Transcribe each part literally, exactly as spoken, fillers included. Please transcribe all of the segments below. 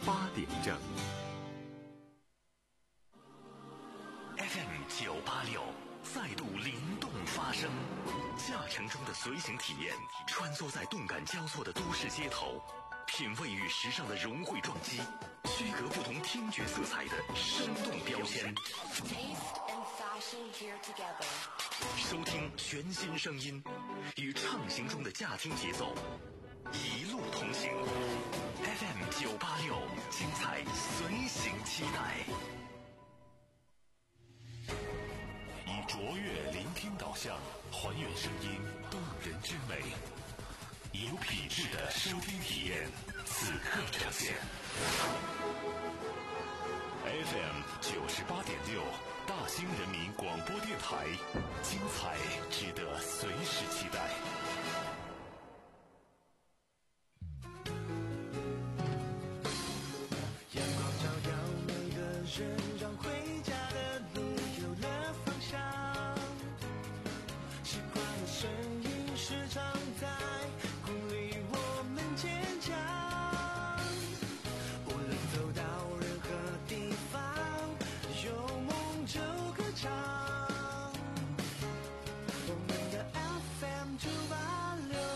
八点正。F M 九八六再度灵动发声，驾乘中的随行体验，穿梭在动感交错的都市街头，品味与时尚的融汇撞击，区隔不同听觉色彩的生动标签。收听全新声音，与畅行中的驾听节奏一路同行。F M 九八六，精彩随行期待。以卓越聆听导向，还原声音动人之美，以有品质的收听体验，此刻呈现。F M 九十八点六，大兴人民广播电台，精彩值得随时期待。 阳光照耀每个人，让回家的路有了方向。习惯的声音时常在鼓励我们坚强。无论走到任何地方，有梦就歌唱。我们的 F M 九八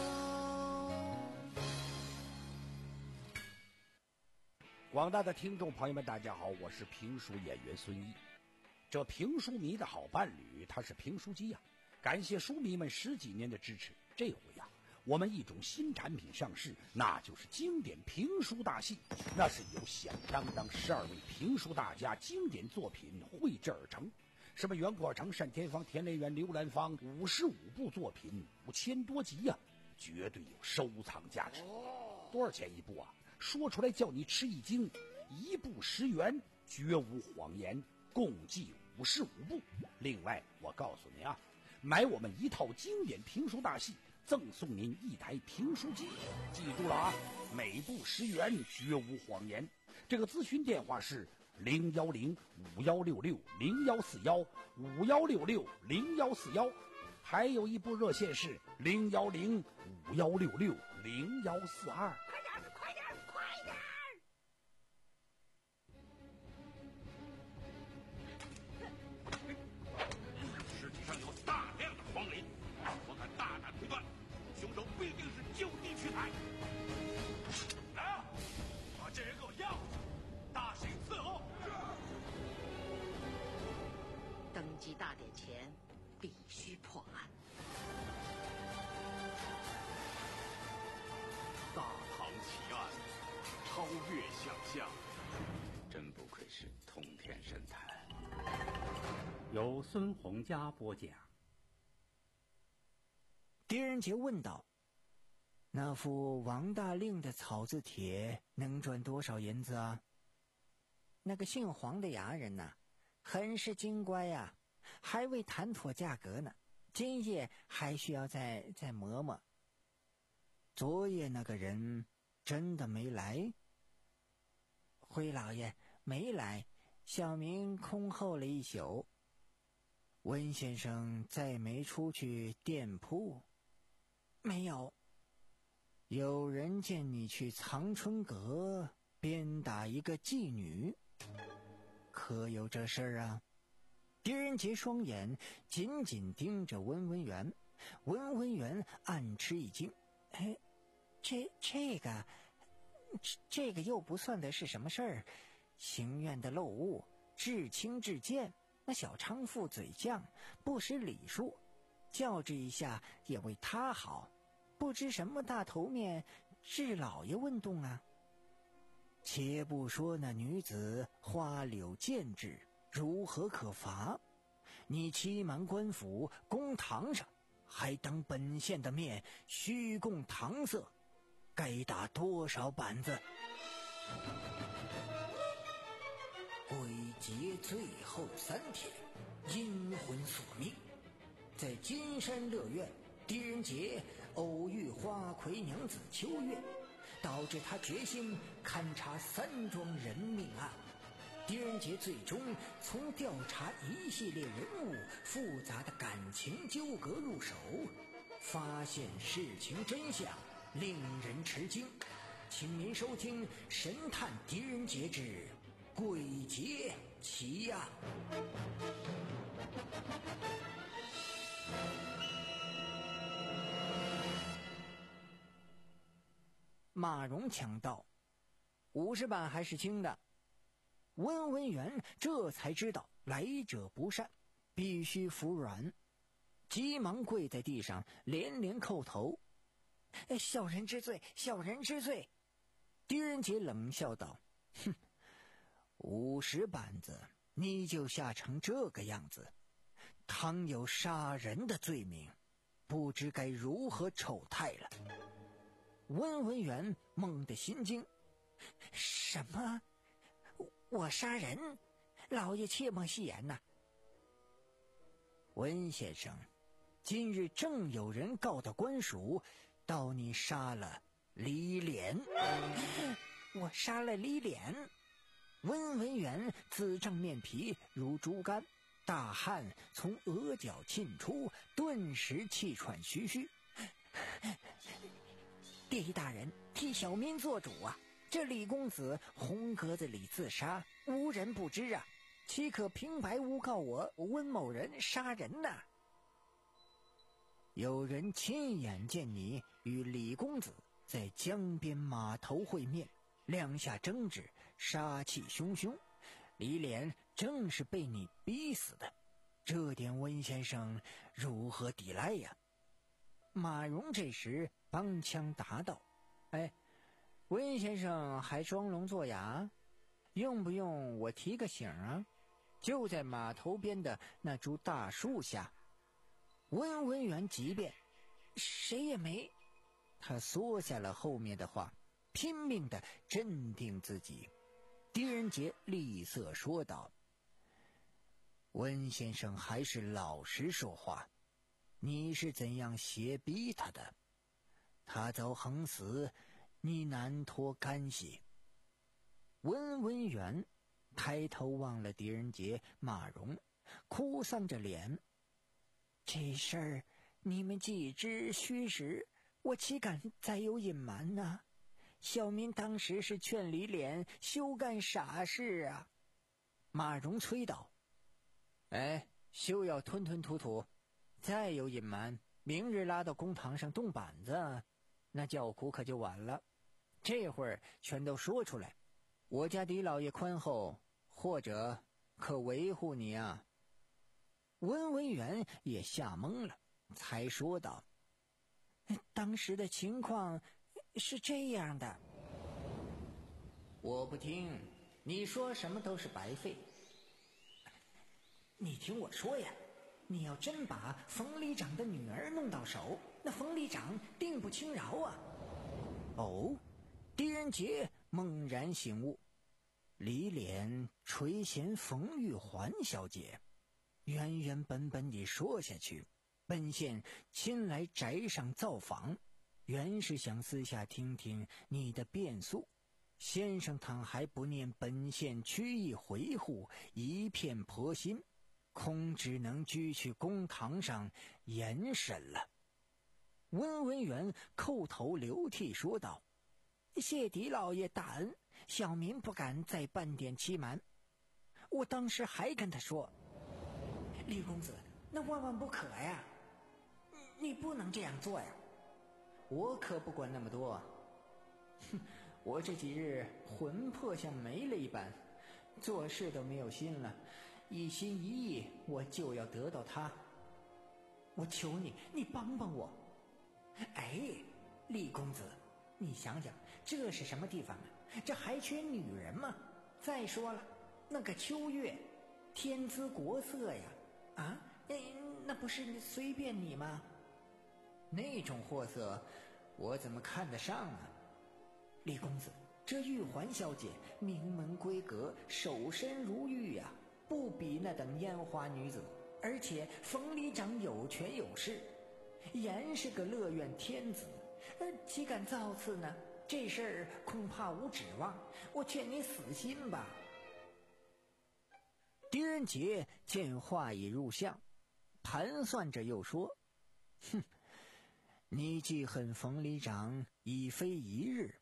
六。 广大的听众朋友们，大家好，我是评书演员孙一。这评书迷的好伴侣，他是评书机呀、啊。感谢书迷们十几年的支持，这回呀、啊，我们一种新产品上市，那就是经典评书大戏。那是由响当当十二位评书大家经典作品绘制而成，什么袁阔成、单田芳、田连元、刘兰芳，五十五部作品，五千多集呀、啊，绝对有收藏价值。多少钱一部啊？说出来叫你吃一惊，一部十元，绝无谎言，共计五十五部。另外，我告诉你啊，买我们一套经典评书大戏，赠送您一台评书机。记住了啊，每部十元，绝无谎言。这个咨询电话是零幺零五幺六六零幺四幺五幺六六零幺四幺，还有一部热线是零幺零五幺六六零幺四二。 快点，快点，快点！ 尸体上有大量的黄磷，我敢大胆推断，凶手必定是就地取材。来啊，把这人给我要下，大刑伺候。 登基大典前必须破案。 大唐奇案，超越想象，真不愧是通天神探。 由孙洪佳播讲。 狄仁杰问道：那副王大令的草字帖能赚多少银子啊？那个姓黄的衙人呐、啊，很是精乖呀、啊，还未谈妥价格呢，今夜还需要再再磨磨。昨夜那个人真的没来？辉老爷没来，小明空候了一宿。温先生再没出去店铺？没有。有人见你去藏春阁鞭打一个妓女，可有这事儿啊？狄仁杰双眼紧紧盯着温文元，温文元暗吃一惊，哎，这这个这这个又不算的是什么事儿？行院的漏物，至轻至贱，那小娼妇嘴犟，不识礼数，教制一下也为他好，不知什么大头面治老爷问动啊。且不说那女子花柳贱质如何可罚，你欺瞒官府，公堂上还当本县的面虚供搪塞，该打多少板子？鬼节最后三天，阴魂索命。在金山乐苑，狄仁杰偶遇花魁娘子秋月，导致他决心勘察三桩人命案。狄仁杰最终从调查一系列人物复杂的感情纠葛入手，发现事情真相令人吃惊。 请您收听《神探狄仁杰之鬼节奇案》。马蓉抢道：“五十板还是轻的。”温文元这才知道来者不善，必须服软，急忙跪在地上，连连叩头：“小人知罪，小人知罪。”狄仁杰冷笑道：“哼，五十板子你就吓成这个样子，倘有杀人的罪名，不知该如何丑态了。”温文元猛地心惊：“什么？我杀人？老爷切莫戏言呐！”温先生，今日正有人告到官署，道你杀了李脸。我杀了李脸？温文元紫胀面皮如猪肝，大汗从额角沁出，顿时气喘吁吁。狄大人，替小民做主啊！这李公子红格子里自杀，无人不知啊，岂可平白诬告我温某人杀人呢？有人亲眼见你与李公子在江边码头会面，两下争执，杀气汹汹，李脸正是被你逼死的，这点温先生如何抵赖呀？马蓉这时帮腔答道：“哎，温先生还装聋作哑，用不用我提个醒啊？就在码头边的那株大树下。”温文元急变：“谁也没。”他缩下了后面的话，拼命地镇定自己。狄仁杰厉色说道：“温先生还是老实说话，你是怎样胁逼他的？他遭横死，你难脱干系。”温文元抬头望了狄仁杰、马蓉，哭丧着脸：“这事儿你们既知虚实，我岂敢再有隐瞒呢？小民当时是劝李脸休干傻事啊。”马蓉催道：“哎，休要吞吞吐吐，再有隐瞒，明日拉到公堂上动板子，那叫苦可就晚了。这会儿全都说出来，我家狄老爷宽厚，或者可维护你啊。”温文元也吓懵了，才说道：“当时的情况是这样的。”“我不听，你说什么都是白费。”“你听我说呀，你要真把冯里长的女儿弄到手，那冯里长定不轻饶啊！”哦，狄仁杰猛然醒悟，李脸垂涎冯玉环小姐，原原本本地说下去，本县亲来宅上造访，原是想私下听听你的辩诉。先生倘还不念本县曲意回护，一片婆心，恐只能拘去公堂上严审了。温文元叩头流涕说道：“谢狄老爷大恩，小民不敢再半点欺瞒。我当时还跟他说，李公子，那万万不可呀，你不能这样做呀。”“我可不管那么多，哼，我这几日魂魄像没了一般，做事都没有心了，一心一意我就要得到他。我求你，你帮帮我。”“哎，李公子，你想想，这是什么地方啊？这还缺女人吗？再说了，那个秋月，天姿国色呀，啊，那那不是随便你吗？那种货色，我怎么看得上啊？李公子，这玉环小姐名门闺阁，守身如玉呀、啊，不比那等烟花女子。而且冯里长有权有势，言是个乐苑天子，呃，岂敢造次呢？这事儿恐怕无指望，我劝你死心吧。”狄仁杰见话已入相，盘算着又说：“哼，你记恨冯里长已非一日，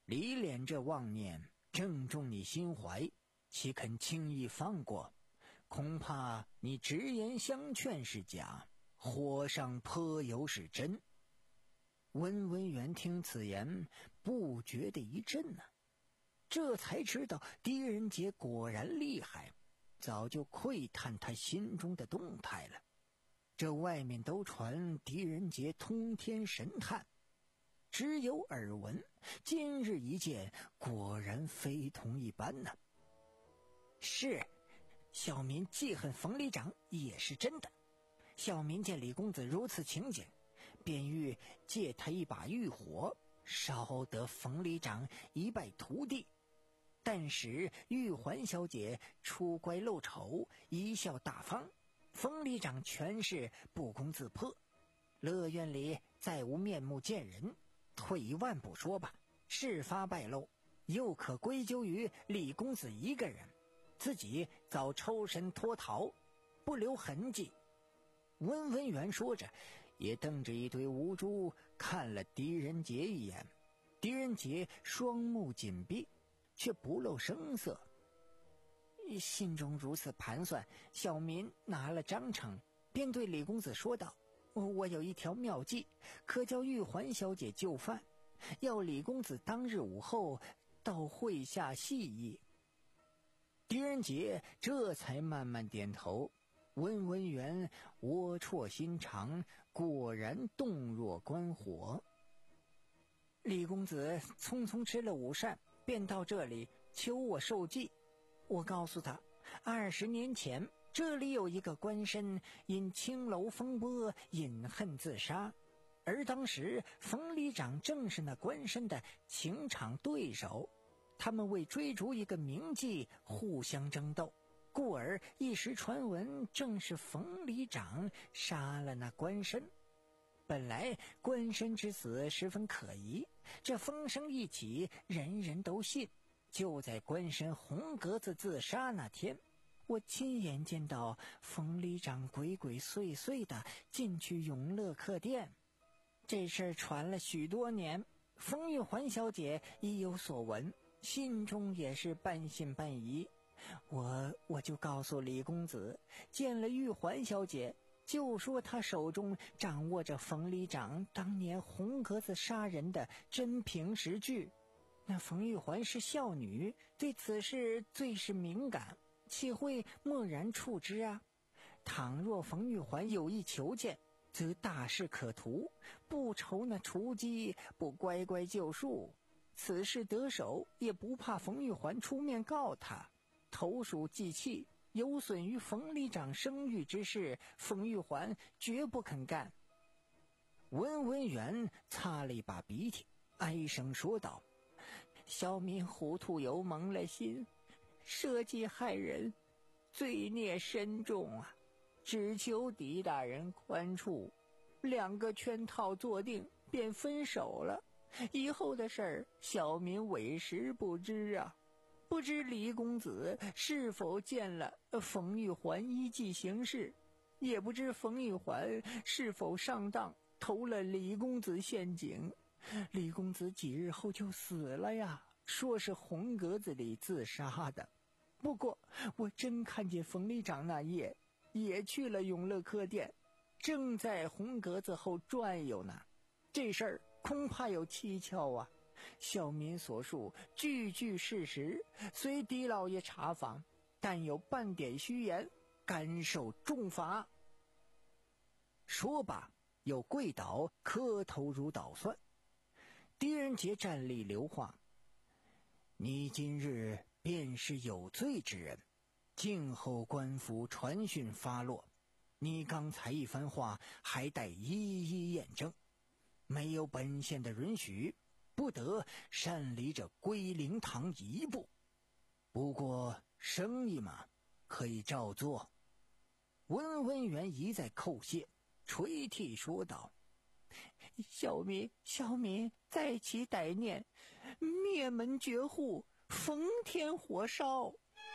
李敛这妄念正中你心怀，岂肯轻易放过？恐怕你直言相劝是假，火上泼油是真。温文元听此言，不觉得一震呢、啊，这才知道狄仁杰果然厉害，早就窥探他心中的动态了。这外面都传狄仁杰通天神探，只有耳闻，今日一见，果然非同一般呢、啊。是，小民记恨冯里长也是真的。小民见李公子如此勤俭，便欲借他一把玉火，烧得冯里长一败涂地。但使玉环小姐出乖露丑，贻笑大方，冯里长全是不攻自破，乐园里再无面目见人。退一万步说吧，事发败露，又可归咎于李公子一个人，自己早抽身脱逃，不留痕迹。温文元说着，也瞪着一堆无珠看了狄仁杰一眼。狄仁杰双目紧闭，却不露声色。心中如此盘算，小民拿了章程，便对李公子说道：我有一条妙计，可叫玉环小姐就范，要李公子当日午后到会下细议。狄仁杰这才慢慢点头。温文元龌龊心肠，果然动若观火。李公子匆匆吃了午膳，便到这里求我受计。我告诉他，二十年前这里有一个官绅因青楼风波饮恨自杀，而当时冯里长正是那官绅的情场对手，他们为追逐一个名妓互相争斗，故而一时传闻正是冯里长杀了那官绅。本来官绅之死十分可疑，这风声一起，人人都信。就在官绅红格子自杀那天，我亲眼见到冯里长鬼鬼祟祟的进去永乐客店。这事儿传了许多年，冯玉环小姐已有所闻，心中也是半信半疑。我我就告诉李公子，见了玉环小姐，就说她手中掌握着冯里长当年红格子杀人的真凭实据。那冯玉环是孝女，对此事最是敏感，岂会默然处之啊？倘若冯玉环有意求见，则大事可图，不愁那雏鸡不乖乖就束。此事得手，也不怕冯玉环出面告他，投鼠忌器，有损于冯里长声誉之事，冯玉环绝不肯干。温文元擦了一把鼻涕，哀声说道：小民糊涂油蒙了心，设计害人，罪孽深重啊！只求狄大人宽恕。两个圈套坐定，便分手了。以后的事儿，小民委实不知啊。不知李公子是否见了冯玉环依计行事，也不知冯玉环是否上当投了李公子陷阱。李公子几日后就死了呀，说是红格子里自杀的。不过我真看见冯里长那夜也去了永乐客店，正在红格子后转悠呢。这事儿恐怕有蹊跷啊！小民所述句句事实，随狄老爷查访，但有半点虚言，甘受重罚。说罢，又跪倒磕头如捣蒜。狄仁杰站立留话：你今日便是有罪之人，静候官府传讯发落。你刚才一番话还待一一验证，没有本县的允许，不得擅离这归灵堂一步。不过生意嘛，可以照做。温文元一再叩谢，垂涕说道：小民小民再起歹念，灭门绝户，逢天火烧。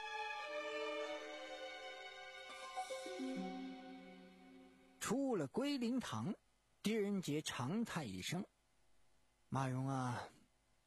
出了归灵堂，狄仁杰长叹一声：马荣啊，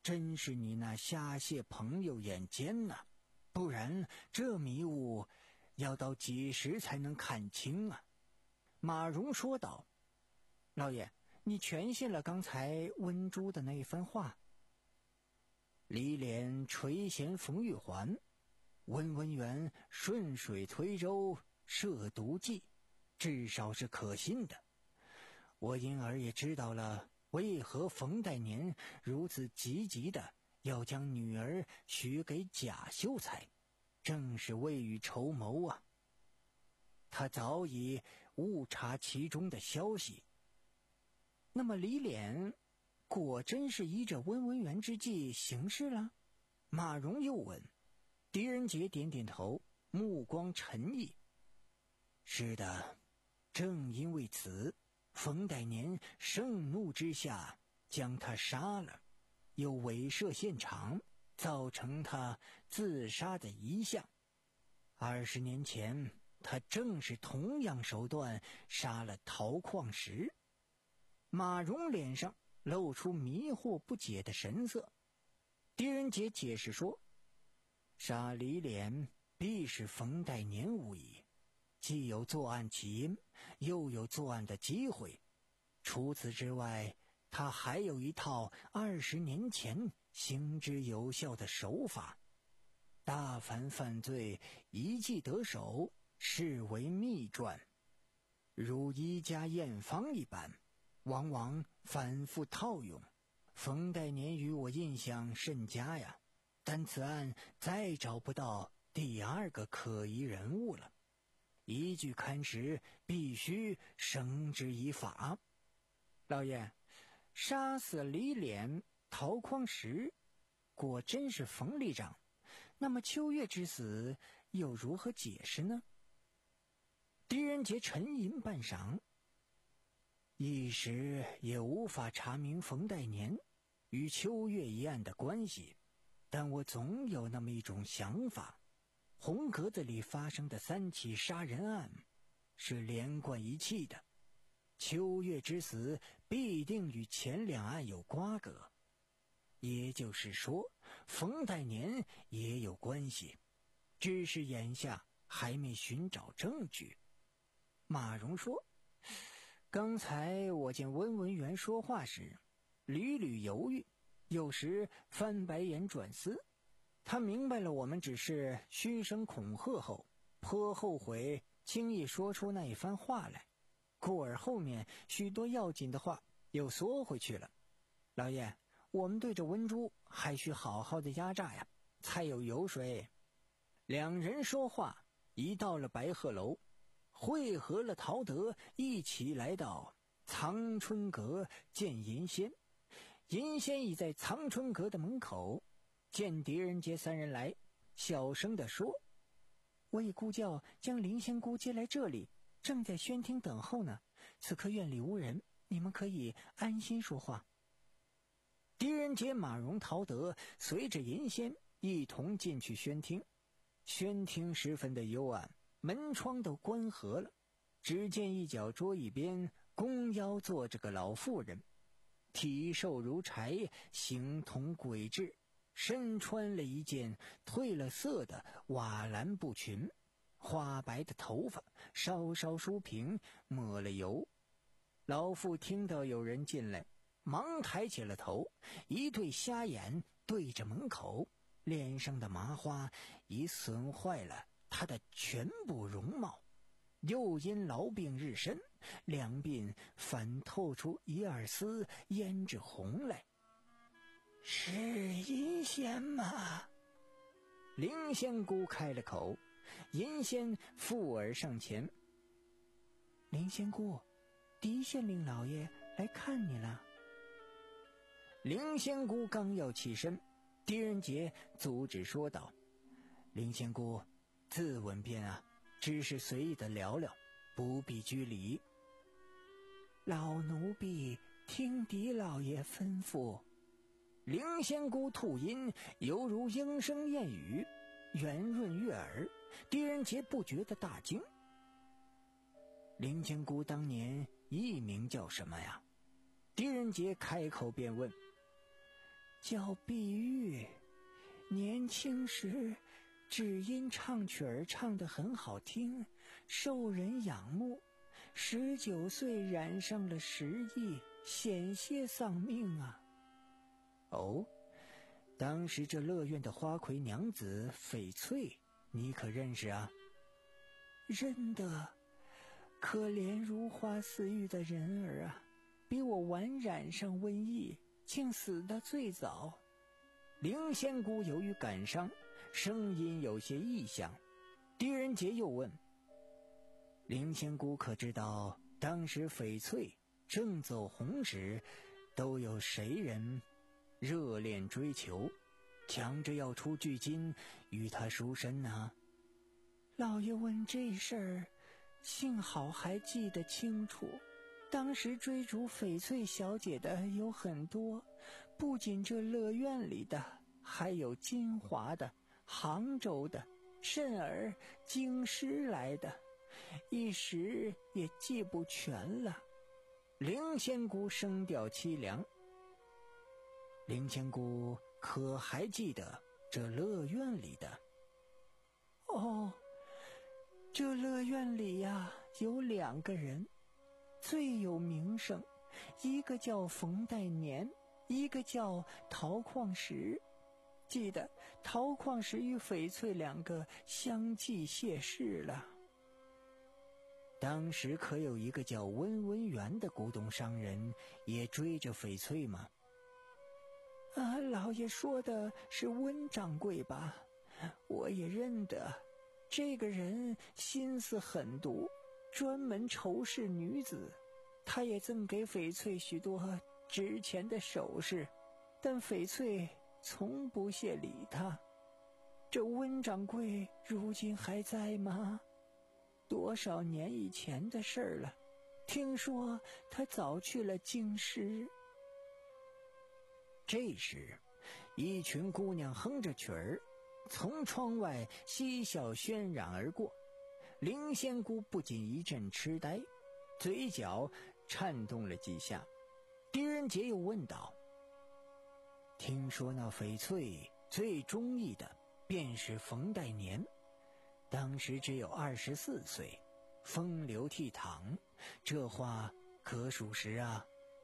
真是你那虾蟹朋友眼尖呐、啊，不然这迷雾要到几时才能看清啊？马荣说道。老爷，你全信了刚才温珠的那一番话？李脸垂涎冯玉环，温文元顺水推舟涉毒计，至少是可信的。我因而也知道了为何冯代年如此积极的要将女儿许给贾秀才，正是未雨绸缪啊。他早已误查其中的消息。那么李脸果真是依着温文元之计行事了？马荣又问。狄仁杰点点头，目光沉毅。是的，正因为此，冯代年盛怒之下将他杀了，又伪设现场，造成他自杀的遗像。二十年前，他正是同样手段杀了陶矿石。马荣脸上露出迷惑不解的神色。狄仁杰解释说，杀李脸必是冯代年无疑，既有作案起因，又有作案的机会。除此之外，他还有一套二十年前行之有效的手法。大凡犯罪，一计得手，视为秘传，如医家验方一般，往往反复套用。冯代年与我印象甚佳呀，但此案再找不到第二个可疑人物了。一具勘时必须绳之以法。老爷，杀死李脸、陶匡时，果真是冯里长，那么秋月之死又如何解释呢？狄仁杰沉吟半晌，一时也无法查明冯代年与秋月一案的关系，但我总有那么一种想法，红格子里发生的三起杀人案是连贯一气的，秋月之死必定与前两案有瓜葛，也就是说冯代年也有关系，只是眼下还没寻找证据。马荣说，刚才我见温文元说话时屡屡犹豫，有时翻白眼转思，他明白了我们只是嘘声恐吓后，颇后悔轻易说出那一番话来，故而后面许多要紧的话又缩回去了。老爷，我们对着温珠还需好好的压榨呀，才有油水。两人说话一到了白鹤楼，会合了陶德，一起来到藏春阁见银仙。银仙已在藏春阁的门口，见狄仁杰三人来，小声地说，魏姑教将林仙姑接来这里，正在宣厅等候呢，此刻院里无人，你们可以安心说话。狄仁杰、马荣、陶德随着银仙一同进去宣厅。宣厅十分的幽暗，门窗都关合了，只见一角桌一边弓腰坐着个老妇人，体瘦如柴，形同鬼质，身穿了一件褪了色的瓦蓝布裙，花白的头发稍稍梳平，抹了油。老妇听到有人进来，忙抬起了头，一对瞎眼对着门口，脸上的麻花已损坏了他的全部容貌，又因痨病日深，两鬓反透出一二丝胭脂红来。是银仙吗？灵仙姑开了口。银仙附耳上前，灵仙姑，狄县令老爷来看你了。灵仙姑刚要起身，狄仁杰阻止说道，灵仙姑自刎便啊，只是随意的聊聊，不必拘礼。老奴婢听狄老爷吩咐。灵仙姑吐音犹如莺声燕语，圆润悦耳，狄仁杰不觉得大惊。灵仙姑当年艺名叫什么呀？狄仁杰开口便问。 叫碧玉，年轻时只因唱曲儿唱得很好听，受人仰慕，十九岁染上了失忆，险些丧命啊。哦，当时这乐院的花魁娘子翡翠，你可认识啊？认得，可怜如花似玉的人儿啊，比我晚染上瘟疫，竟死得最早。灵仙姑由于感伤，声音有些异响。狄仁杰又问：灵仙姑可知道当时翡翠正走红时，都有谁人热恋追求，抢着要出巨金与他赎身呢？老爷问这事儿，幸好还记得清楚。当时追逐翡翠小姐的有很多，不仅这乐院里的，还有金华的、杭州的，甚而京师来的，一时也记不全了。灵仙姑声调凄凉。灵仙姑可还记得这乐院里的？哦，这乐院里呀，有两个人最有名声，一个叫冯代年，一个叫陶矿石。记得陶矿石与翡翠两个相继谢世了。当时可有一个叫温文元的古董商人也追着翡翠吗？啊，老爷说的是温掌柜吧？我也认得，这个人心思狠毒，专门仇视女子。他也赠给翡翠许多值钱的首饰，但翡翠从不屑理他。这温掌柜如今还在吗？多少年以前的事儿了，听说他早去了京师。这时，一群姑娘哼着曲儿，从窗外嬉笑喧嚷而过。灵仙姑不仅一阵痴呆，嘴角颤动了几下。狄仁杰又问道：听说那翡翠最中意的便是冯代年，当时只有二十四岁，风流倜傥，这话可属实啊？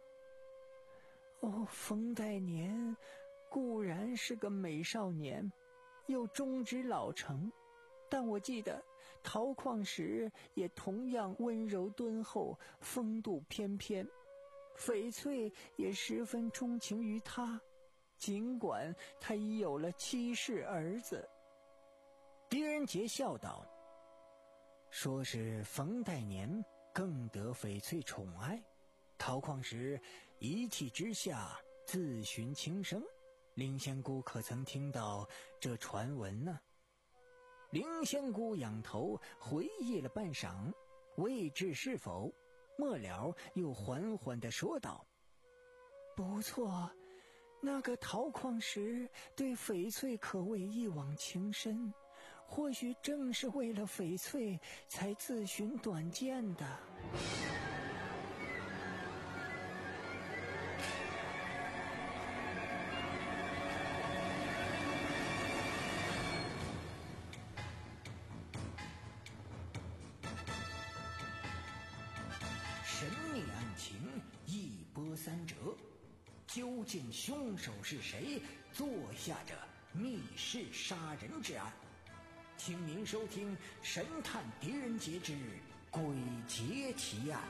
哦，冯代年固然是个美少年，又忠直老成，但我记得陶矿石也同样温柔敦厚，风度翩翩，翡翠也十分钟情于他，尽管他已有了七世儿子。狄仁杰笑道：说是冯代年更得翡翠宠爱，陶矿石一气之下自寻轻生，灵仙姑可曾听到这传闻呢？灵仙姑仰头回忆了半晌，未知是否，末了又缓缓地说道：不错，那个陶矿石对翡翠可谓一往情深，或许正是为了翡翠才自寻短见的。神秘案情一波三折，究竟凶手是谁做下这密室杀人之案？请您收听《神探狄仁杰之鬼节奇案》。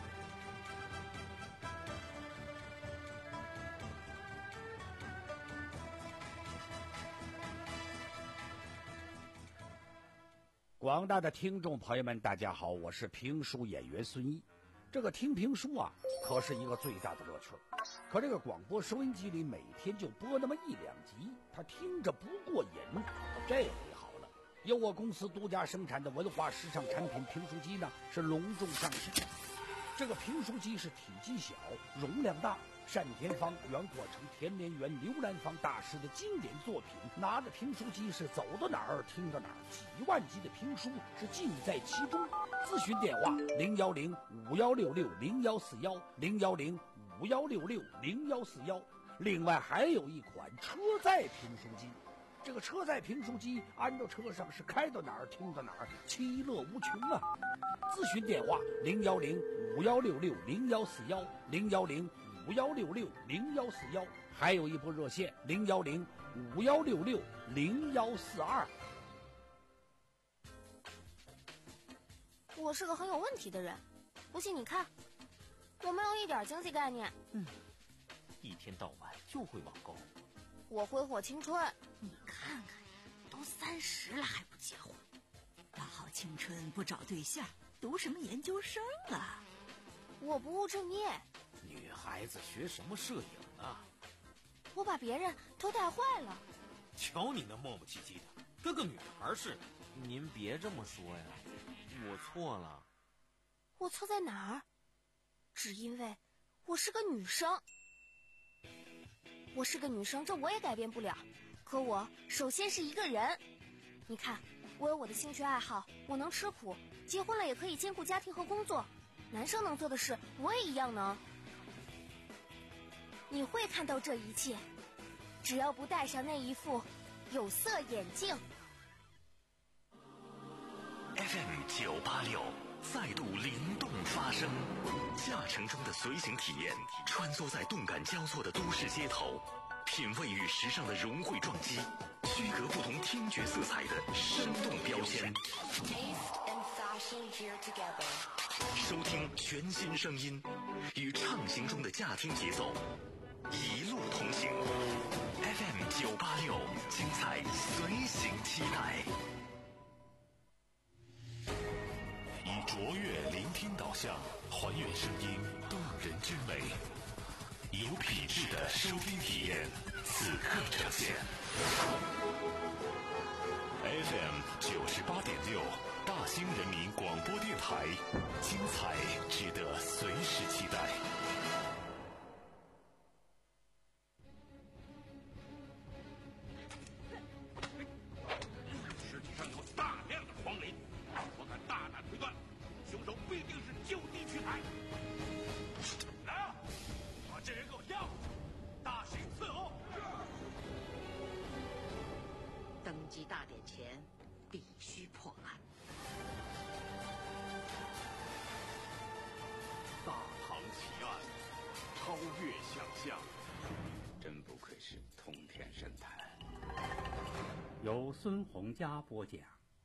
广大的听众朋友们，大家好，我是评书演员孙一。这个听评书啊，可是一个最大的乐趣。可这个广播收音机里每天就播那么一两集，他听着不过瘾。这回好了，由我公司独家生产的文化时尚产品评书机呢，是隆重上市。这个评书机是体积小，容量大，单田芳、袁阔成、田连元、刘兰芳大师的经典作品。拿着评书机是走到哪儿听到哪儿，几万集的评书是尽在其中。咨询电话零幺零五幺六六零幺四幺零幺零五幺六六零幺四幺。 另外还有一款车载评书机。这个车载评书机安到车上是开到哪儿听到哪儿，其乐无穷啊！咨询电话零幺零五幺六六零幺四幺零幺零五幺六六零幺四幺，还有一部热线零幺零五幺六六零幺四二。 我是个很有问题的人，不信你看，我没有一点经济概念。 嗯，一天到晚就会网购。 我挥霍青春。 你看看，都三十了还不结婚，大好青春不找对象，读什么研究生啊？ 我不务正业。 女孩子学什么摄影啊？ 我把别人都带坏了。 瞧你那磨磨唧唧的，跟个女孩似的。 您别这么说呀，我错了。 我错在哪儿？只因为我是个女生。我是个女生，这我也改变不了。可我首先是一个人。你看，我有我的兴趣爱好，我能吃苦，结婚了也可以兼顾家庭和工作。男生能做的事，我也一样能。你会看到这一切，只要不戴上那一副有色眼镜。 F M 九八六再度灵动发声，驾乘中的随行体验，穿梭在动感交错的都市街头，品味与时尚的融汇撞击，区隔不同听觉色彩的生动标签。收听全新声音，与畅行中的驾听节奏，一路同行。F M 九八六，精彩随行期待。以卓越聆听导向，还原声音动人之美，有品质的收听体验，此刻呈现。F M 九十八点六，大兴人民广播电台，精彩值得随时期待。 尸体上有大量的黄磷，我敢大胆推断，凶手必定是就地取材。来啊，把这人给我押回去，大刑伺候。 登基大典前必须破案。 大唐奇案，超越想象， 真不愧是通天神探。由孙洪佳播讲。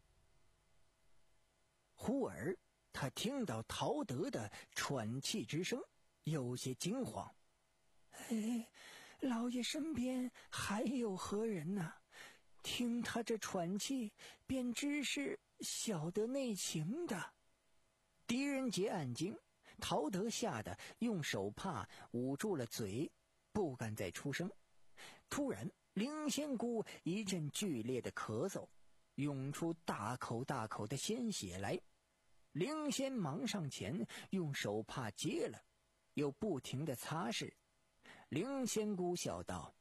忽而他听到陶德的喘气之声，有些惊慌。哎，老爷身边还有何人呢？听他这喘气，便知是晓得内情的。狄仁杰暗惊，陶德吓得用手帕捂住了嘴，不敢再出声。突然，灵仙姑一阵剧烈的咳嗽，涌出大口大口的鲜血来。灵仙忙上前，用手帕接了，又不停地擦拭。灵仙姑笑道：“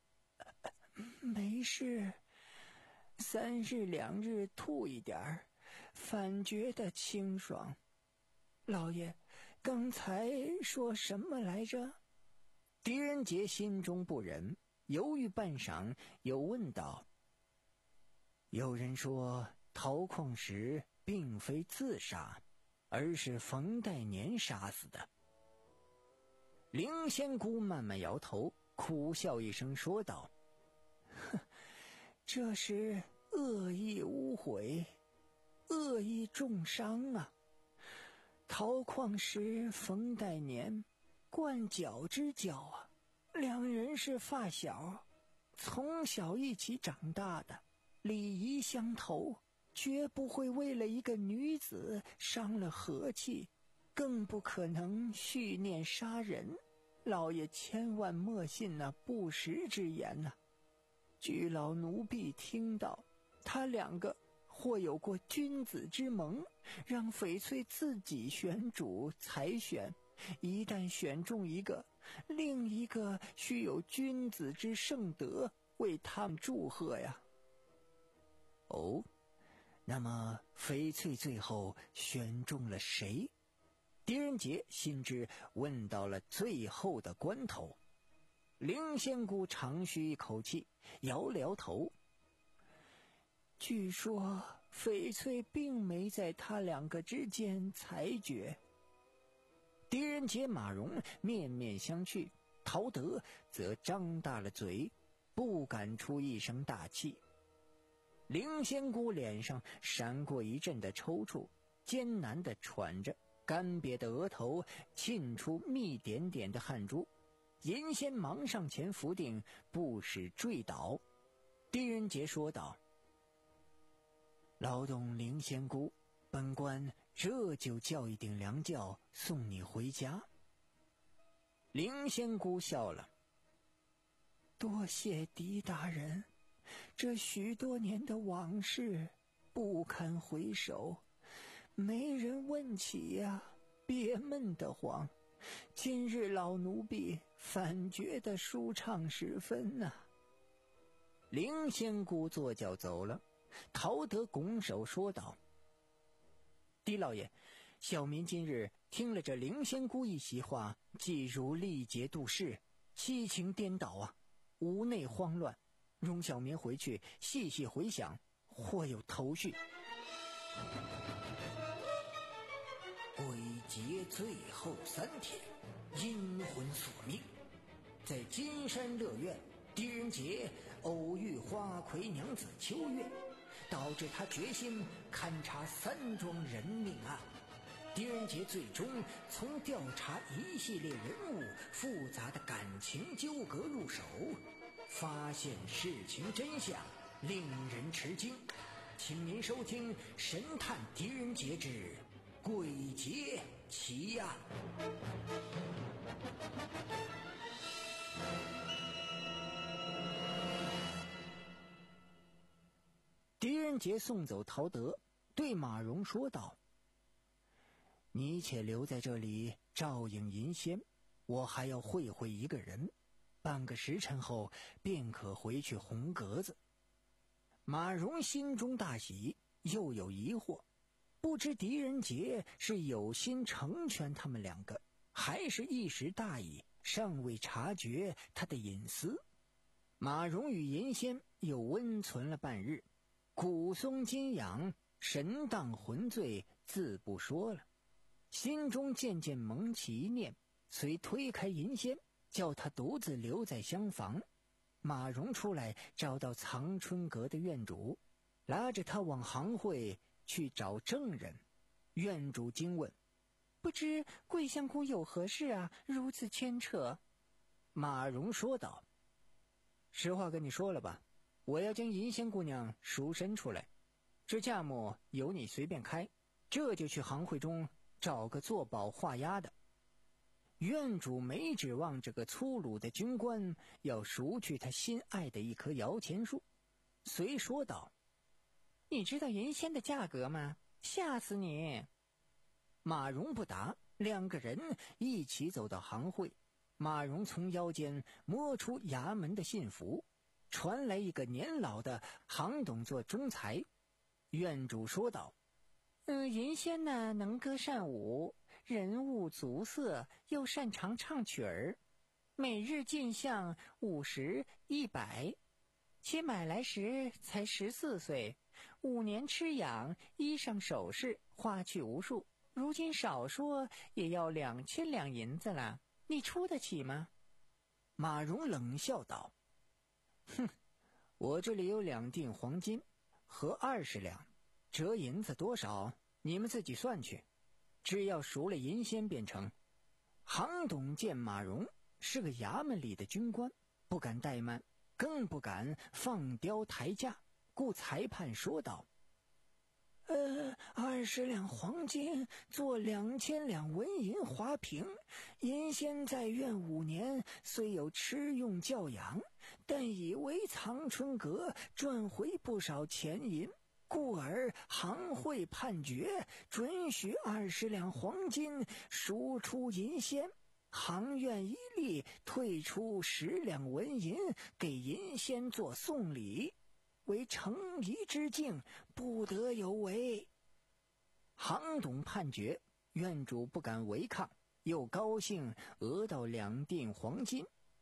没事，三日两日吐一点儿，反觉得清爽。老爷，刚才说什么来着？”狄仁杰心中不忍，犹豫半晌，又问道：“有人说陶矿石并非自杀，而是冯代年杀死的。”灵仙姑慢慢摇头，苦笑一声说道：“哼，这是恶意污毁，恶意重伤啊！陶矿石冯代年冠脚之交啊，两人是发小，从小一起长大的，礼仪相投，绝不会为了一个女子伤了和气，更不可能蓄念杀人。老爷千万莫信那不实之言呐、啊！据老奴婢听到，他两个或有过君子之盟，让翡翠自己选主才选，一旦选中一个，另一个须有君子之圣德为他们祝贺呀。哦，那么翡翠最后选中了谁？狄仁杰心知问到了最后的关头。 灵仙姑长吁一口气，摇了摇头。据说翡翠并没在他两个之间裁决。狄仁杰、马荣面面相觑，陶德则张大了嘴，不敢出一声大气。灵仙姑脸上闪过一阵的抽搐，艰难地喘着，干瘪的额头沁出密点点的汗珠。银仙忙上前扶定，不使坠倒。狄仁杰说道：劳动灵仙姑，本官这就叫一顶凉轿送你回家。灵仙姑笑了：多谢狄大人，这许多年的往事不堪回首，没人问起呀，憋闷得慌。今日老奴婢反觉得舒畅十分呐、啊。灵仙姑坐轿走了，陶德拱手说道：狄老爷，小民今日听了这灵仙姑一席话，既如历劫度世，七情颠倒啊，屋内慌乱，容小民回去细细回想，或有头绪。鬼节最后三天，阴魂索命。在金山乐苑，狄仁杰偶遇花魁娘子秋月，导致他决心勘察三桩人命案。狄仁杰最终从调查一系列人物复杂的感情纠葛入手，发现事情真相，令人吃惊。请您收听《神探狄仁杰之鬼节奇案》。狄仁杰送走陶德，对马荣说道：你且留在这里照应银仙，我还要会会一个人，半个时辰后便可回去红格子。马荣心中大喜，又有疑惑，不知狄仁杰是有心成全他们两个，还是一时大意，尚未察觉他的隐私。马荣与银仙又温存了半日，骨松筋痒，神荡魂醉，自不说了。心中渐渐萌起一念，遂推开银仙，叫他独自留在厢房。马荣出来找到藏春阁的院主，拉着他往行会去找证人。院主惊问：不知桂相公有何事啊，如此牵扯？马荣说道：实话跟你说了吧，我要将银仙姑娘赎身出来，这价目由你随便开，这就去行会中找个做保画押的。院主没指望这个粗鲁的军官要赎去他心爱的一棵摇钱树，遂说道：你知道银仙的价格吗？吓死你！马荣不答，两个人一起走到行会。马荣从腰间摸出衙门的信符，传来一个年老的行董做中裁。院主说道：嗯，银仙呢能歌善舞，人物足色，又擅长唱曲儿，每日进项五十一百，且买来时才十四岁，五年吃养，衣裳首饰花去无数，如今少说也要两千两银子了，你出得起吗？马荣冷笑道：哼，我这里有两锭黄金和二十两，折银子多少你们自己算去，只要赎了银仙便成。行董见马荣是个衙门里的军官，不敢怠慢，更不敢放刁抬价，故裁判说道：呃，二十两黄金做两千两纹银花瓶，银仙在院五年，虽有吃用教养，但已为藏春阁赚回不少钱银，故而行会判决准许二十两黄金赎出银仙，行院一律退出十两纹银给银仙做送礼，为诚仪之敬，不得有违。行董判决，院主不敢违抗，又高兴讹到两锭黄金，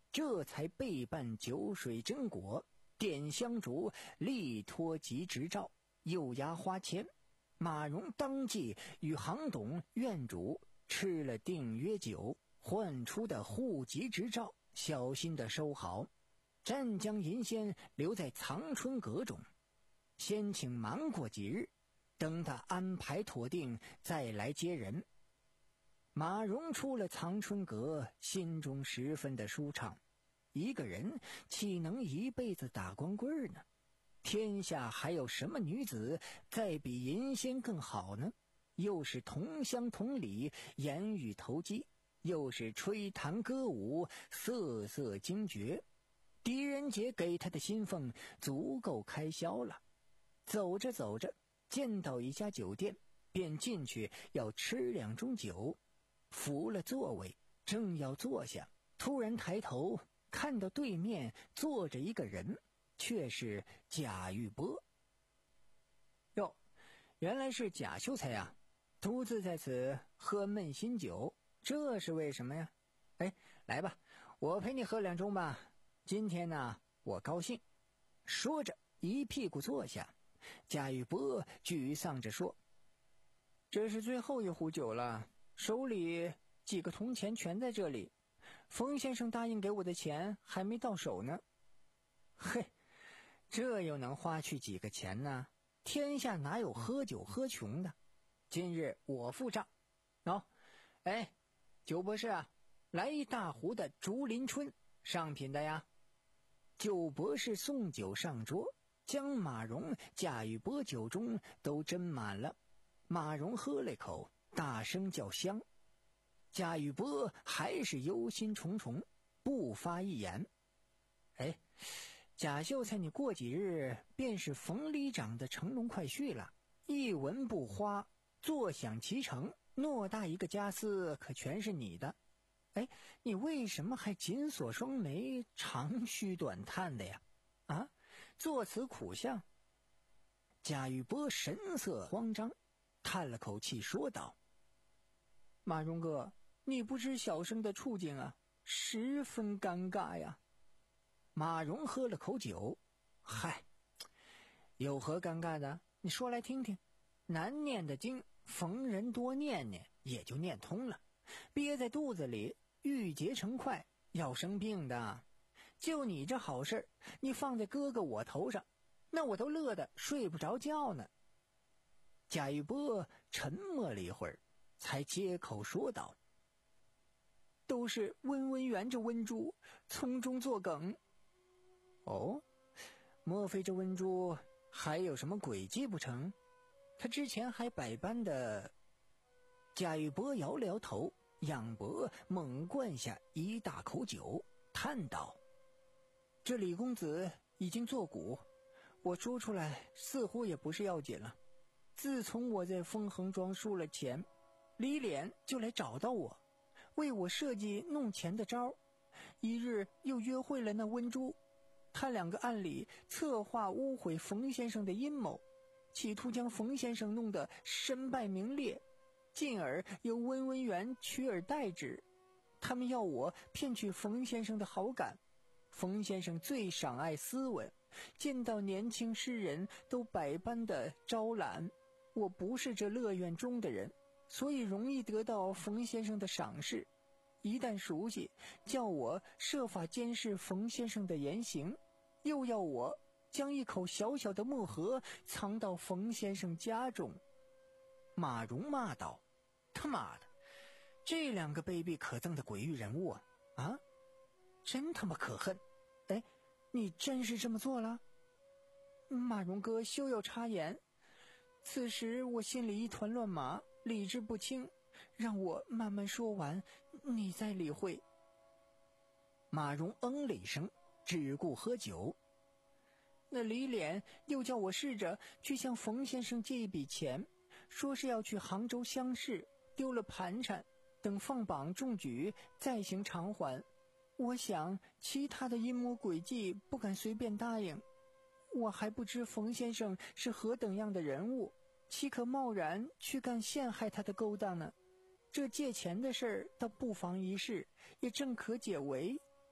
这才备办酒水榛果，点香烛，力托吉执照，又押花签。马蓉当即与行董院主吃了订约酒，换出的户籍执照小心地收好，暂将银仙留在藏春阁中，先请瞒过几日，等他安排妥定再来接人。马蓉出了藏春阁，心中十分的舒畅。一个人岂能一辈子打光棍呢？天下还有什么女子再比银仙更好呢？又是同乡同里，言语投机，又是吹弹歌舞，色色惊绝。狄仁杰给他的薪俸足够开销了。走着走着，见到一家酒店，便进去要吃两盅酒，扶了座位，正要坐下，突然抬头看到对面坐着一个人，却是贾玉波。哟，原来是贾秀才啊，独自在此喝闷心酒，这是为什么呀？哎，来吧，我陪你喝两盅吧，今天呢，我高兴。说着一屁股坐下。贾玉波沮丧着说：这是最后一壶酒了，手里几个铜钱全在这里，冯先生答应给我的钱还没到手呢。嘿，这又能花去几个钱呢？天下哪有喝酒喝穷的？今日我付账。哦，哎，酒博士啊，来一大壶的竹林春，上品的呀。酒博士送酒上桌，将马蓉、贾玉波酒盅都斟满了。马蓉喝了口，大声叫香。贾玉波还是忧心忡忡，不发一言。哎，贾秀才，你过几日便是冯里长的乘龙快婿了，一文不花，坐享其成，偌大一个家私可全是你的。哎，你为什么还紧锁双眉，长吁短叹的呀？啊，作此苦相。贾玉波神色慌张，叹了口气说道：马蓉哥，你不知小生的处境啊，十分尴尬呀。马蓉喝了口酒，嗨，有何尴尬的？你说来听听。难念的经，逢人多念念，也就念通了。憋在肚子里，郁结成块，要生病的。就你这好事，你放在哥哥我头上，那我都乐得睡不着觉呢。贾玉波沉默了一会儿，才接口说道：都是温文元这温珠从中作梗。哦，莫非这温珠还有什么诡计不成？他之前还百般的……贾玉波摇了摇头，仰脖猛灌下一大口酒，叹道：这李公子已经作古，我说出来似乎也不是要紧了。自从我在丰恒庄输了钱，李脸就来找到我，为我设计弄钱的招。一日又约会了那温珠，他两个暗里策划污毁冯先生的阴谋，企图将冯先生弄得身败名裂，进而由温文元取而代之。他们要我骗取冯先生的好感。冯先生最赏爱斯文，见到年轻诗人都百般的招揽。我不是这乐园中的人，所以容易得到冯先生的赏识。一旦熟悉，叫我设法监视冯先生的言行，又要我将一口小小的木盒藏到冯先生家中。马蓉骂道：他妈的，这两个卑鄙可憎的鬼域人物啊啊，真他妈可恨！哎，你真是这么做了？马蓉哥休要插言。此时我心里一团乱麻，理智不清，让我慢慢说完，你再理会。马蓉嗯了一声，只顾喝酒。那李脸又叫我试着去向冯先生借一笔钱，说是要去杭州乡试，丢了盘缠，等放榜中举再行偿还。我想其他的阴谋诡计不敢随便答应，我还不知冯先生是何等样的人物，岂可贸然去干陷害他的勾当呢？这借钱的事儿倒不妨一试，也正可解围。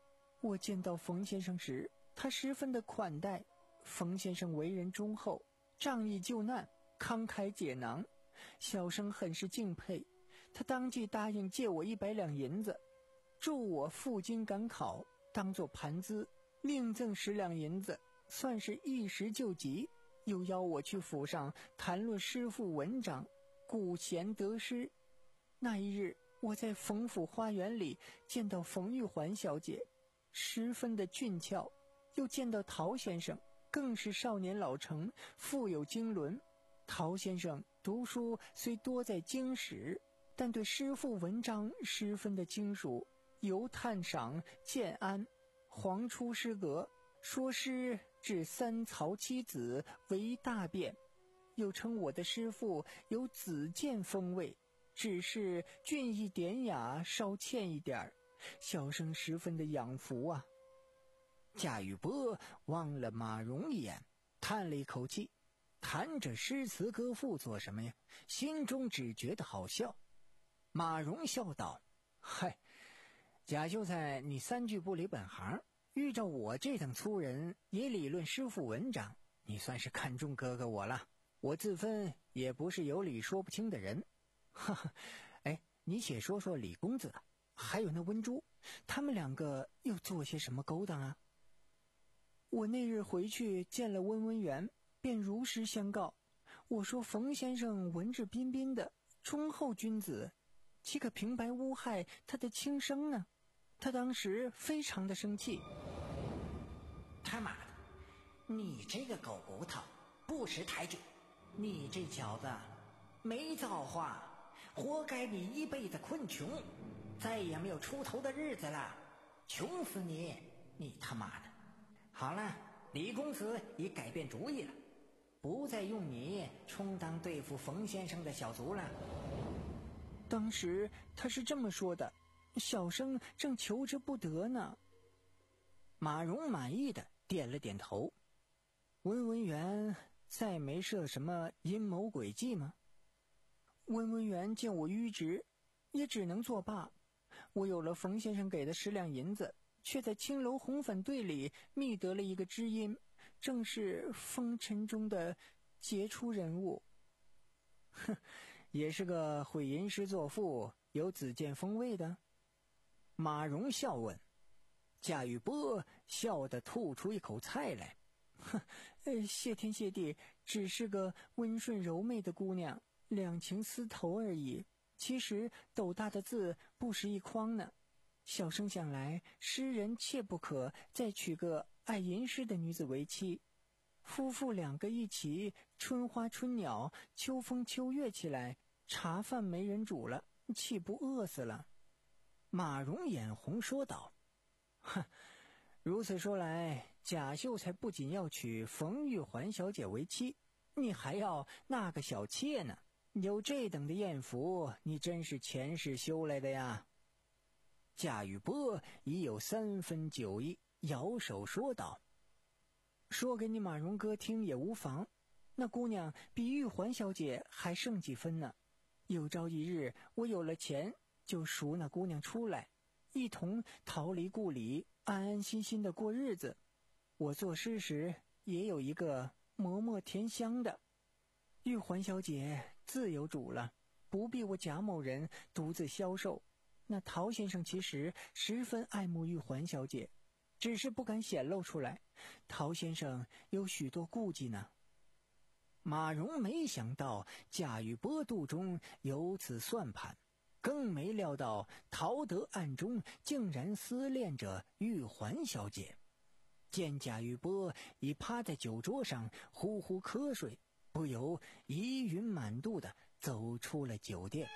我见到冯先生时，他十分的款待。冯先生为人忠厚，仗义救难，慷慨解囊，小生很是敬佩。他当即答应借我一百两银子，助我赴京赶考，当作盘资，另赠十两银子，算是一时救急。又邀我去府上谈论诗赋文章，古贤得失。那一日，我在冯府花园里见到冯玉环小姐，十分的俊俏，又见到陶先生，更是少年老成，富有经纶。陶先生读书虽多在经史，但对诗赋文章十分的精熟，尤探赏建安、黄初诗阁，说诗至三曹七子为大变，又称我的诗赋有子建风味，只是俊逸典雅，稍欠一点儿，小生十分的仰服啊。贾雨波望了马蓉一眼，叹了一口气，谈着诗词歌赋做什么呀？心中只觉得好笑。马蓉笑道：嗨，贾秀才，你三句不离本行，遇着我这等粗人也理论诗赋文章，你算是看中哥哥我了。我自分也不是有理说不清的人。哈哈，哎，你且说说李公子还有那温珠，他们两个又做些什么勾当啊？我那日回去见了温文元，便如实相告。我说冯先生文质彬彬的，忠厚君子，岂可平白诬害他的轻生呢？他当时非常的生气。 他妈的，你这个狗骨头，不识抬举，你这小子没造化，活该你一辈子困穷，再也没有出头的日子了，穷死你！你他妈的！好了，李公子已改变主意了，不再用你充当对付冯先生的小卒了。 当时他是这么说的，小生正求之不得呢。马蓉满意的点了点头。温文元再没设什么阴谋诡计吗？温文元见我迂直，也只能作罢。我有了冯先生给的十两银子，却在青楼红粉队里觅得了一个知音，正是风尘中的杰出人物。哼，也是个会吟诗作赋、有子建风味的。马蓉笑问。贾雨波笑得吐出一口菜来。哼，呃，谢天谢地，只是个温顺柔媚的姑娘，两情丝头而已。其实斗大的字不识一筐呢。小生想来，诗人切不可再娶个爱吟诗的女子为妻。夫妇两个一起，春花春鸟，秋风秋月起来，茶饭没人煮了，岂不饿死了？马蓉眼红说道：哼，如此说来，贾秀才不仅要娶冯玉环小姐为妻，你还要那个小妾呢。有这等的艳福，你真是前世修来的呀。贾雨波已有三分酒意，摇手说道：说给你马蓉哥听也无妨，那姑娘比玉环小姐还胜几分呢。有朝一日我有了钱，就赎那姑娘出来，一同逃离故里，安安心心的过日子。我作诗时也有一个磨墨甜香的。玉环小姐自有主了，不必我贾某人独自销售。那陶先生其实十分爱慕玉环小姐，只是不敢显露出来。陶先生有许多顾忌呢。马蓉没想到贾雨波肚中有此算盘，更没料到陶德暗中竟然思恋着玉环小姐。见贾雨波已趴在酒桌上呼呼瞌睡，不由疑云满肚的走出了酒店。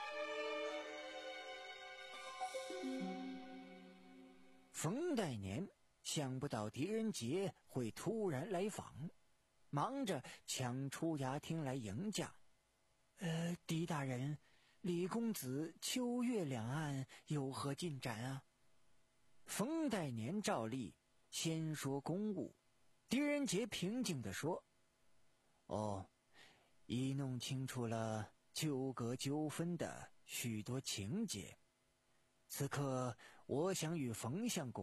冯代年想不到狄仁杰会突然来访，忙着抢出衙厅来迎驾。呃，狄大人，李公子秋月两岸有何进展啊？冯代年照例先说公务。狄仁杰平静地说：哦，已弄清楚了纠葛纠纷的许多情节。此刻我想与冯相公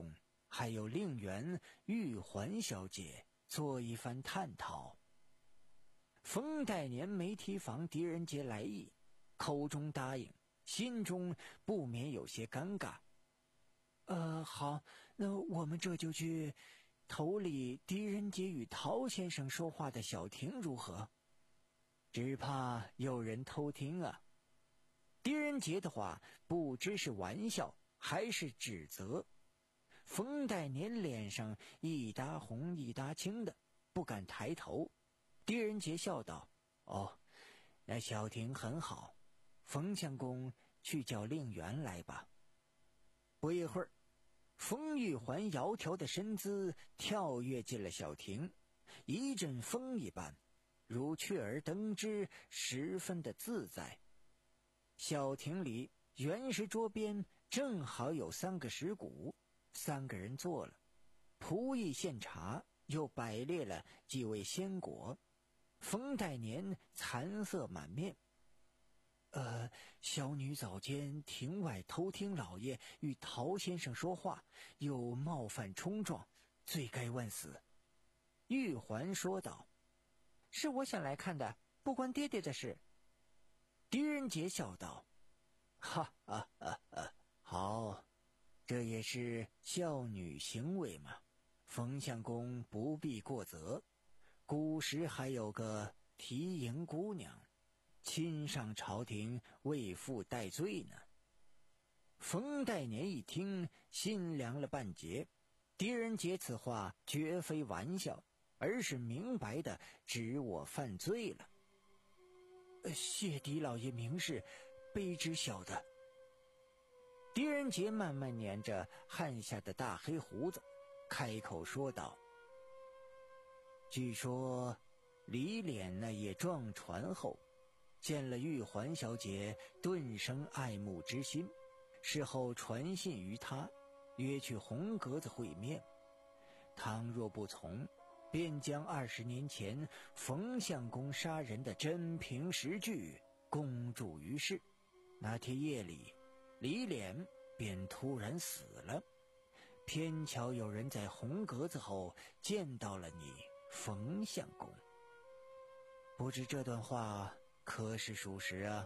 还有令媛、玉环小姐做一番探讨。冯代年没提防狄仁杰来意，口中答应，心中不免有些尴尬。呃，好，那我们这就去投里狄仁杰与陶先生说话的小亭如何？只怕有人偷听啊。狄仁杰的话不知是玩笑还是指责，冯代年脸上一搭红一搭青的，不敢抬头。狄仁杰笑道：哦，那小亭很好，冯相公去叫令媛来吧。不一会儿，冯玉环窈窕的身姿跳跃进了小亭，一阵风一般，如雀儿登枝，十分的自在。小亭里原石桌边正好有三个石鼓，三个人坐了，仆役献茶，又摆列了几味鲜果。冯代年惭色满面，呃，小女早间庭外偷听老爷与陶先生说话，有冒犯冲撞，罪该万死。玉环说道：是我想来看的，不关爹爹的事。狄仁杰笑道：哈哈哈哈，好，这也是孝女行为嘛，冯相公不必过责。古时还有个提营姑娘，亲上朝廷为父戴罪呢。冯代年一听，心凉了半截。狄仁杰此话绝非玩笑，而是明白的指我犯罪了。呃、谢狄老爷明示，卑职晓得。狄仁杰慢慢捻着汗下的大黑胡子，开口说道：据说李脸那夜撞船后，见了玉环小姐，顿生爱慕之心，事后传信于他，约去红格子会面。倘若不从，便将二十年前冯相公杀人的真凭实据公诸于世。那天夜里，李脸便突然死了，偏巧有人在红格子后见到了你冯相公，不知这段话可是属实啊？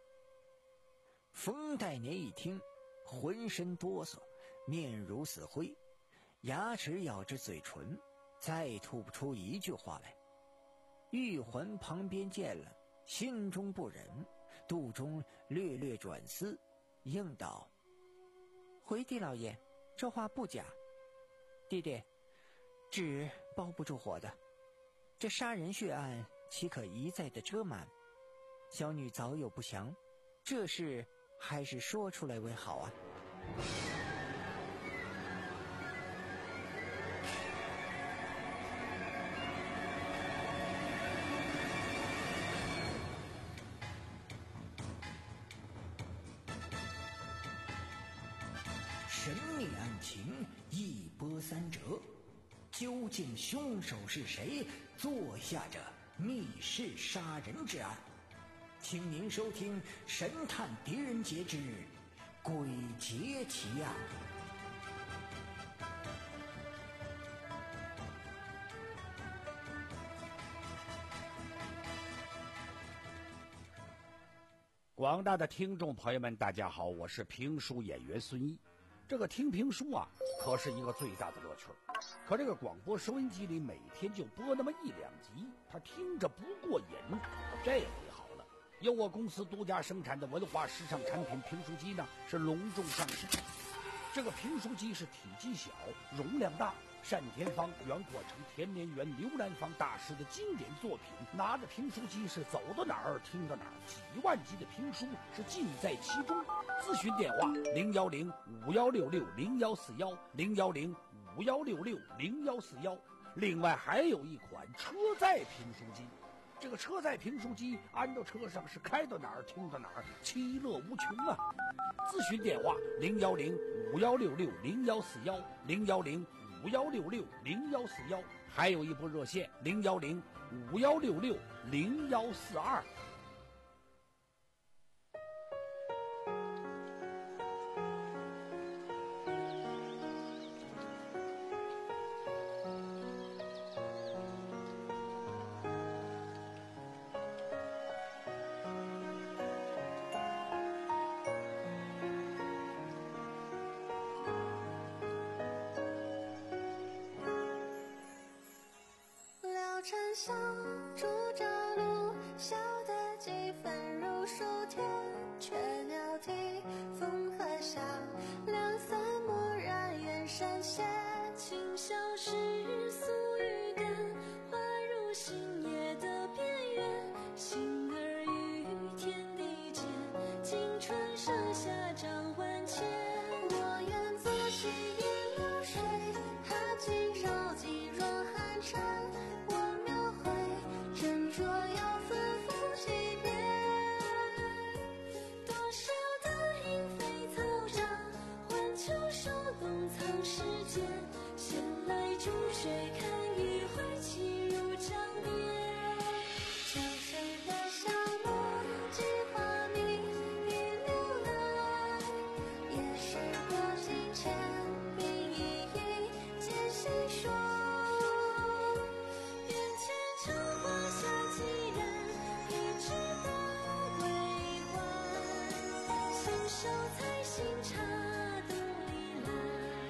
冯代年一听，浑身哆嗦，面如死灰，牙齿咬着嘴唇，再吐不出一句话来。玉环旁边见了，心中不忍，肚中略略转思，应道：回狄老爷，这话不假。弟弟，纸包不住火的，这杀人血案岂可一再的遮瞒？小女早有不祥，这事还是说出来为好啊。神秘案情一波三折，究竟凶手是谁做下这密室杀人之案？请您收听《神探狄仁杰之鬼节奇案》。 广大的听众朋友们，大家好，我是评书演员孙一。这个听评书啊，可是一个最大的乐趣。可这个广播收音机里每天就播那么一两集，他听着不过瘾。这回好了，由我公司独家生产的文化时尚产品评书机呢，是隆重上市。这个评书机是体积小，容量大，单田芳、袁国成、田连元、刘兰芳大师的经典作品，拿着评书机是走到哪儿听到哪儿，几万集的评书是尽在其中。咨询电话零幺零五幺六六零幺四幺零幺零五幺六六零幺四幺。另外还有一款车载评书机，这个车载评书机安到车上是开到哪儿听到哪儿，其乐无穷啊！咨询电话零幺零五幺六六零幺四幺零幺零五幺六六零幺四幺，还有一部热线零幺零五幺六六零幺四二。 小竹朝露，笑得几分如数天，雀鸟啼，风和笑，两三蓦然远山斜，轻笑是素玉根，花入心野的边缘，心儿与天地间，青春盛夏掌万千。我愿做细雨流水，踏尽绕几若寒蝉，我描绘斟酌要反复几遍，多少的莺飞草长，换秋收冬藏时间，闲来逐水看余晖起入江边。旧时的小路，几花明与流浪，也是过境迁，鬓一一皆细说。眼前橙花下几人，一直到归还，信手采新茶东里来。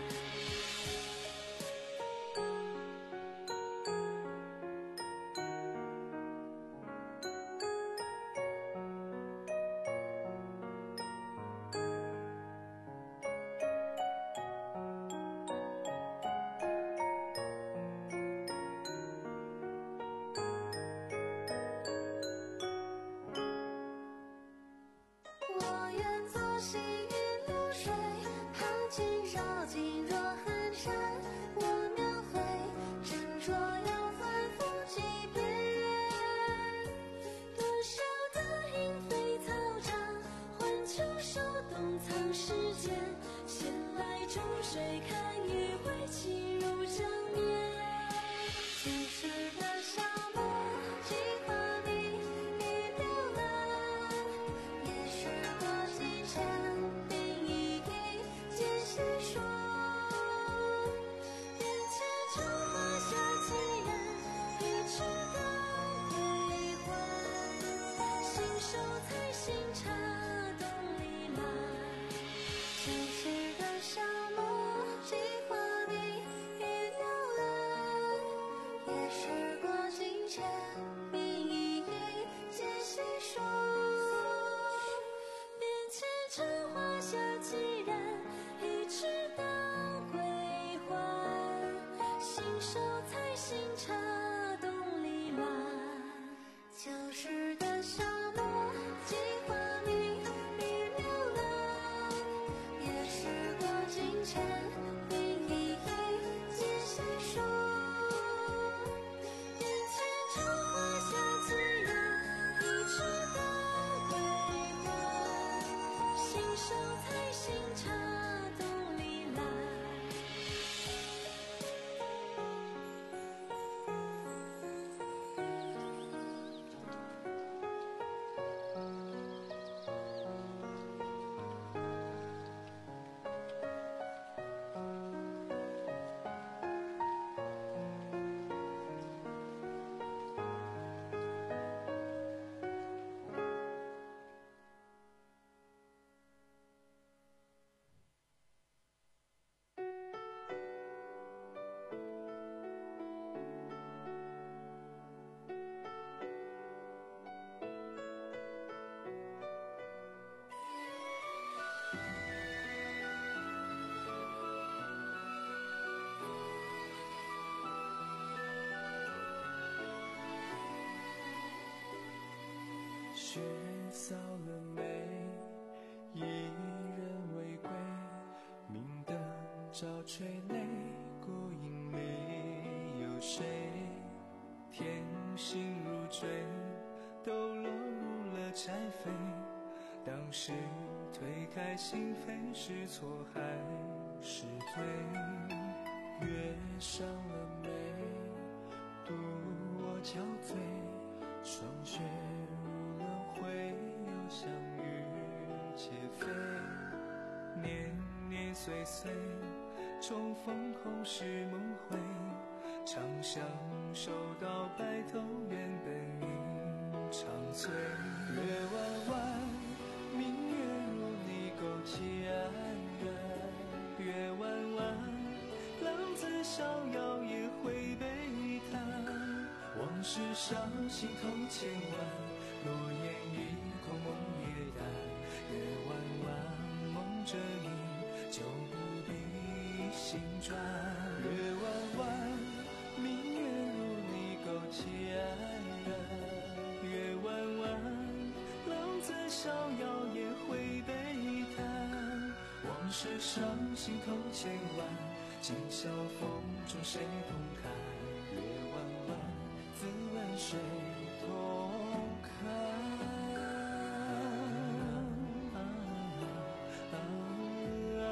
我愿做细雨流水，踏尽绕尽若寒山，我描绘斟酌要反复几遍，多少的莺飞草长，换秋收冬藏时间，闲来逐水看余晖起入江边。旧时的小路，几花明与流浪，也是过境迁，鬓一一皆细说。眼前橙花下几人，一直到归还，信手采新茶东里来。旧时的小路，几花明与流浪，也是过境迁，鬓一一皆细说。面前橙花下几人，一直到归还，信手采新茶东里来。旧时的小路，几花明与流浪，也是过境迁，鬓一一皆细说。眼前橙花下几人，一直到归还，信手采新茶东里来。 雪扫了眉，一人未归，明灯照垂泪，孤影里有谁？天星如坠，都落入了柴扉。当时推开心扉，是错还是对？月上了眉，独我憔悴，霜雪入了灰，又相遇且非。年年岁岁，重逢后是梦回，长相守到白头，原本应长醉。月弯弯，明月如你勾起安然。月弯弯，浪子逍遥也会悲叹。往世上心头千万，落雁一空梦也淡。月弯弯梦着你，就不必心转。月弯弯，明月如你勾起爱人。月弯弯，浪子逍遥也会悲叹。往事上心头千万，今宵风中谁同看？月弯弯，自问谁同看？啊啊啊、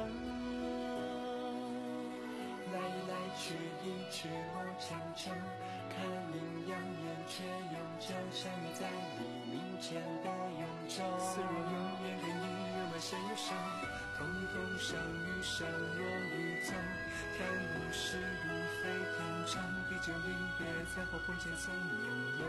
来来去一去莫强求，看阴阳眼却永久，相遇在黎明前的永久。似若永远跟你有满身忧伤，通通伤与伤若一走，看物是无非天长，地久离别在黄昏间曾拥有。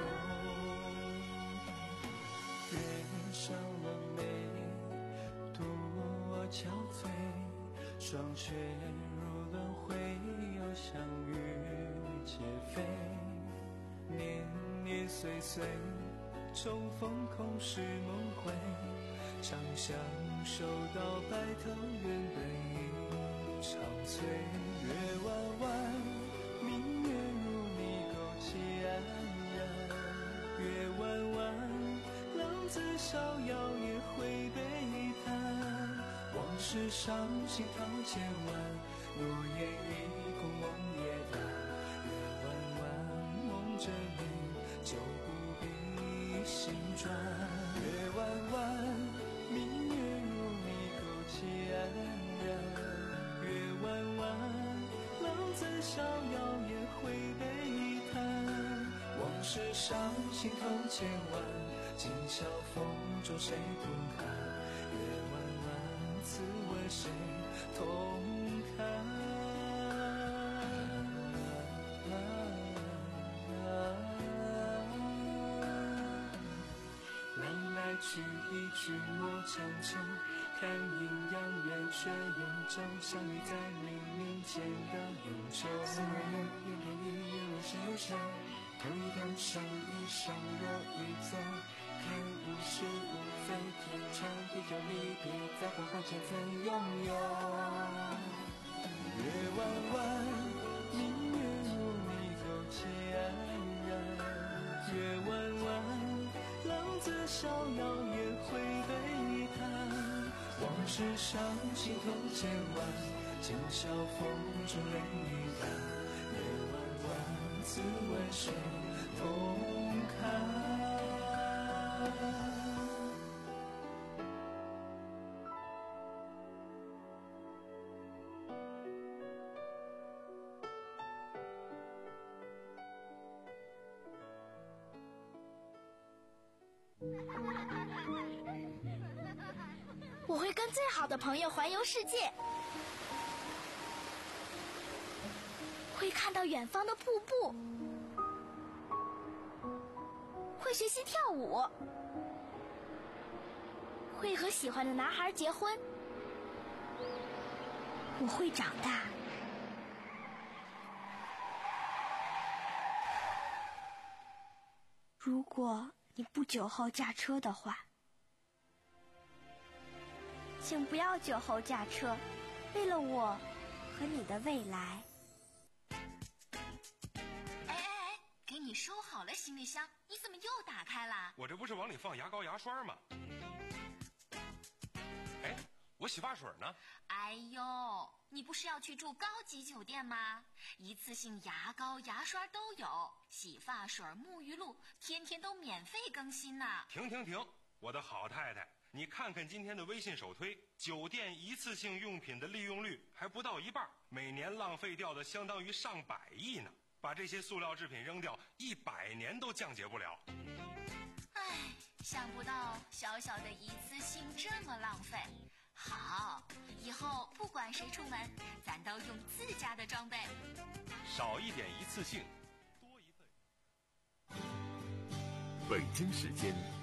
月上了眉，独我憔悴，双却如轮回，又相遇皆非。年年岁岁，重逢空是梦回，长相守到白头，愿本已憔悴。月弯弯，明月如你勾起安然。月弯弯，浪子逍遥也会悲叹。往事伤心掏千万，落雁一空梦也淡。月弯弯，梦着你，就不必心转。月弯弯，明月如你勾起安然。月弯弯，浪子逍遥也会悲叹。往事伤心头千万，今宵风中谁同看？月弯弯，自问谁同看？去一去莫强求，看阴阳圆缺永久，相遇在黎明前的永久。似若永远跟你有若是忧伤，头一头伤一伤若一走，看物是无非天长，地久离别在黄昏前曾拥有。月弯弯，明月如你勾起安然。月弯弯，浪子逍遥也会悲叹。往事伤心头千万，今宵风中泪已干。月弯弯，自问谁同看？ 我会跟最好的朋友环游世界，会看到远方的瀑布，会学习跳舞，会和喜欢的男孩结婚。我会长大。如果你不久后驾车的话，请不要酒后驾车，为了我和你的未来。 哎哎哎，给你收好了行李箱，你怎么又打开了？ 我这不是往里放牙膏牙刷吗？哎，我洗发水呢？ 哎呦，你不是要去住高级酒店吗？一次性牙膏牙刷都有，洗发水沐浴露天天都免费更新呢。 停停停，我的好太太，你看看今天的微信首推，酒店一次性用品的利用率还不到一半，每年浪费掉的相当于上百亿呢。把这些塑料制品扔掉，一百年都降解不了。 唉，想不到小小的一次性这么浪费。好，以后不管谁出门，咱都用自家的装备。 少一点一次性，多一份。北京时间